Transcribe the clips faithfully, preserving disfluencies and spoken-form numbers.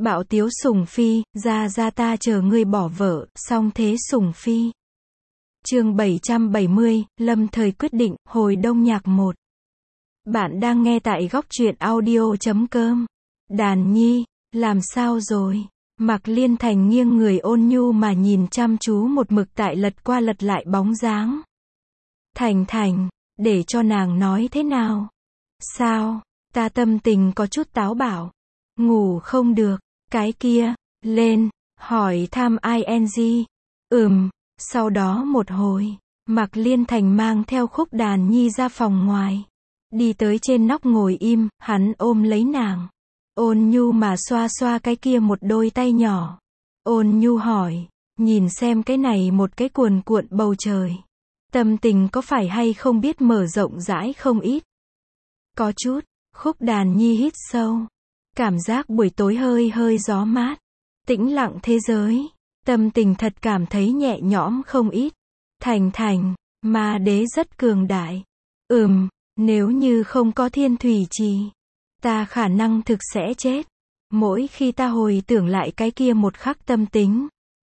Bạo tiếu Sùng Phi, ra ra ta chờ ngươi bỏ vợ, song thế Sùng Phi. Chương bảy trăm bảy mươi, lâm thời quyết định, hồi đông nhạc một. Bạn đang nghe tại góc truyện audio chấm com. Đàn Nhi, làm sao rồi? Mạc Liên Thành nghiêng người ôn nhu mà nhìn chăm chú một mực tại lật qua lật lại bóng dáng. Thành Thành, để cho nàng nói thế nào? Sao? Ta tâm tình có chút táo bạo. Ngủ không được, cái kia, lên, hỏi thăm ing. Ừm, sau đó một hồi, Mạc Liên Thành mang theo Khúc Đàn Nhi ra phòng ngoài. Đi tới trên nóc ngồi im, hắn ôm lấy nàng. Ôn nhu mà xoa xoa cái kia một đôi tay nhỏ. Ôn nhu hỏi, nhìn xem cái này một cái cuồn cuộn bầu trời. Tâm tình có phải hay không biết mở rộng rãi không ít? Có chút. Khúc Đàn Nhi hít sâu. Cảm giác buổi tối hơi hơi gió mát. Tĩnh lặng thế giới. Tâm tình thật cảm thấy nhẹ nhõm không ít. Thành Thành, ma đế rất cường đại. Ừm, nếu như không có thiên thủy trì, ta khả năng thực sẽ chết. Mỗi khi ta hồi tưởng lại cái kia một khắc tâm tính,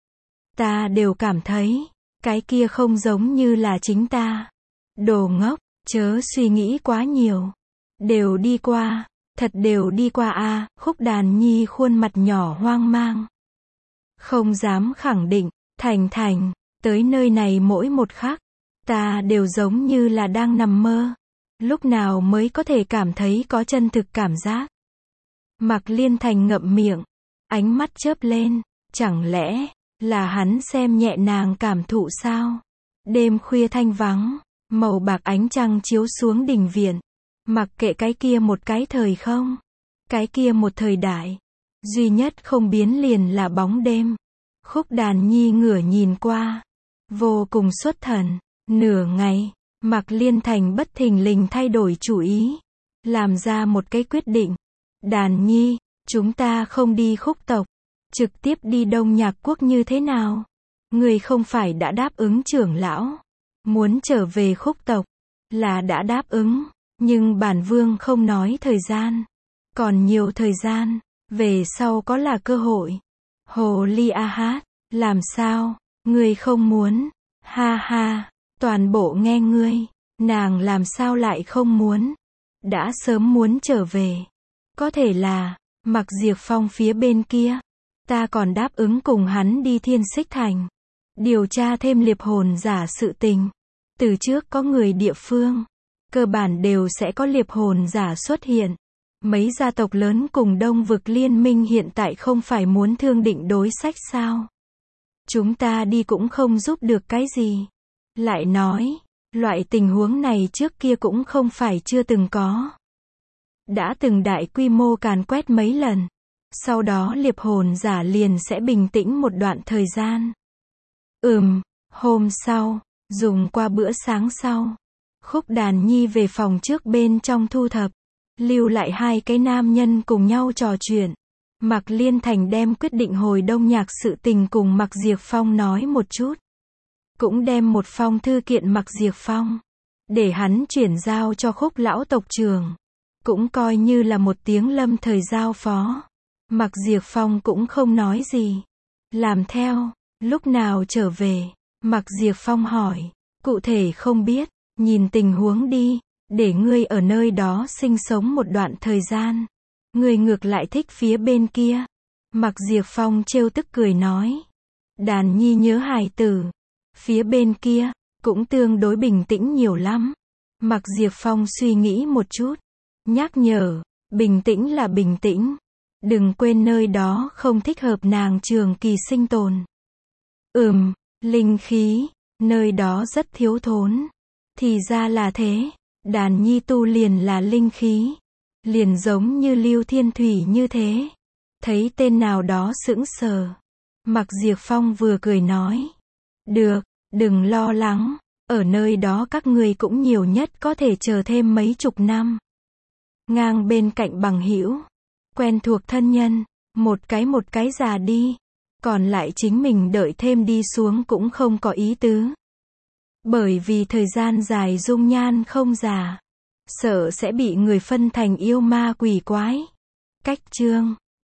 ta đều cảm thấy, cái kia không giống như là chính ta. Đồ ngốc, chớ suy nghĩ quá nhiều. Đều đi qua, thật đều đi qua a. À, Khúc Đàn Nhi khuôn mặt nhỏ hoang mang. Không dám khẳng định, Thành Thành, tới nơi này mỗi một khắc, ta đều giống như là đang nằm mơ. Lúc nào mới có thể cảm thấy có chân thực cảm giác? Mạc Liên Thành ngậm miệng, ánh mắt chớp lên, chẳng lẽ là hắn xem nhẹ nàng cảm thụ sao? Đêm khuya thanh vắng, màu bạc ánh trăng chiếu xuống đình viện. Mặc kệ cái kia một cái thời không, cái kia một thời đại, duy nhất không biến liền là bóng đêm. Khúc Đàn Nhi ngửa nhìn qua, vô cùng xuất thần. Nửa ngày, Mạc Liên Thành bất thình lình thay đổi chủ ý, làm ra một cái quyết định. Đàn Nhi, chúng ta không đi Khúc tộc, trực tiếp đi Đông Nhạc quốc như thế nào? Người không phải đã đáp ứng trưởng lão, muốn trở về Khúc tộc, là đã đáp ứng. Nhưng bản vương không nói thời gian. Còn nhiều thời gian, về sau có là cơ hội. Hồ ly a hát, làm sao, ngươi không muốn? Ha ha, toàn bộ nghe ngươi. Nàng làm sao lại không muốn? Đã sớm muốn trở về. Có thể là, Mặc Diệp Phong phía bên kia. Ta còn đáp ứng cùng hắn đi Thiên Xích Thành. Điều tra thêm liệp hồn giả sự tình. Từ trước có người địa phương, cơ bản đều sẽ có liệp hồn giả xuất hiện. Mấy gia tộc lớn cùng Đông vực liên minh hiện tại không phải muốn thương định đối sách sao? Chúng ta đi cũng không giúp được cái gì. Lại nói, loại tình huống này trước kia cũng không phải chưa từng có. Đã từng đại quy mô càn quét mấy lần. Sau đó liệp hồn giả liền sẽ bình tĩnh một đoạn thời gian. Ừm, hôm sau, dùng qua bữa sáng sau, Khúc Đàn Nhi về phòng trước bên trong thu thập, lưu lại hai cái nam nhân cùng nhau trò chuyện. Mạc Liên Thành đem quyết định hồi Đông Nhạc sự tình cùng Mạc Diệp Phong nói một chút. Cũng đem một phong thư kiện Mạc Diệp Phong, để hắn chuyển giao cho Khúc lão tộc trưởng. Cũng coi như là một tiếng lâm thời giao phó. Mạc Diệp Phong cũng không nói gì. Làm theo, lúc nào trở về, Mạc Diệp Phong hỏi, cụ thể không biết. Nhìn tình huống đi, để ngươi ở nơi đó sinh sống một đoạn thời gian. Ngươi ngược lại thích phía bên kia. Mạc Diệp Phong trêu tức cười nói. Đàn Nhi nhớ hài tử. Phía bên kia, cũng tương đối bình tĩnh nhiều lắm. Mạc Diệp Phong suy nghĩ một chút. Nhắc nhở, bình tĩnh là bình tĩnh. Đừng quên nơi đó không thích hợp nàng trường kỳ sinh tồn. Ừm, linh khí, nơi đó rất thiếu thốn. Thì ra là thế, Đàn Nhi tu liền là linh khí. Liền giống như Lưu Thiên Thủy như thế. Thấy tên nào đó sững sờ. Mạc Diệp Phong vừa cười nói. Được, đừng lo lắng. Ở nơi đó các ngươi cũng nhiều nhất có thể chờ thêm mấy chục năm. Ngang bên cạnh bằng hữu, quen thuộc thân nhân, một cái một cái già đi. Còn lại chính mình đợi thêm đi xuống cũng không có ý tứ. Bởi vì thời gian dài dung nhan không già, sợ sẽ bị người phân thành yêu ma quỷ quái. Cách chương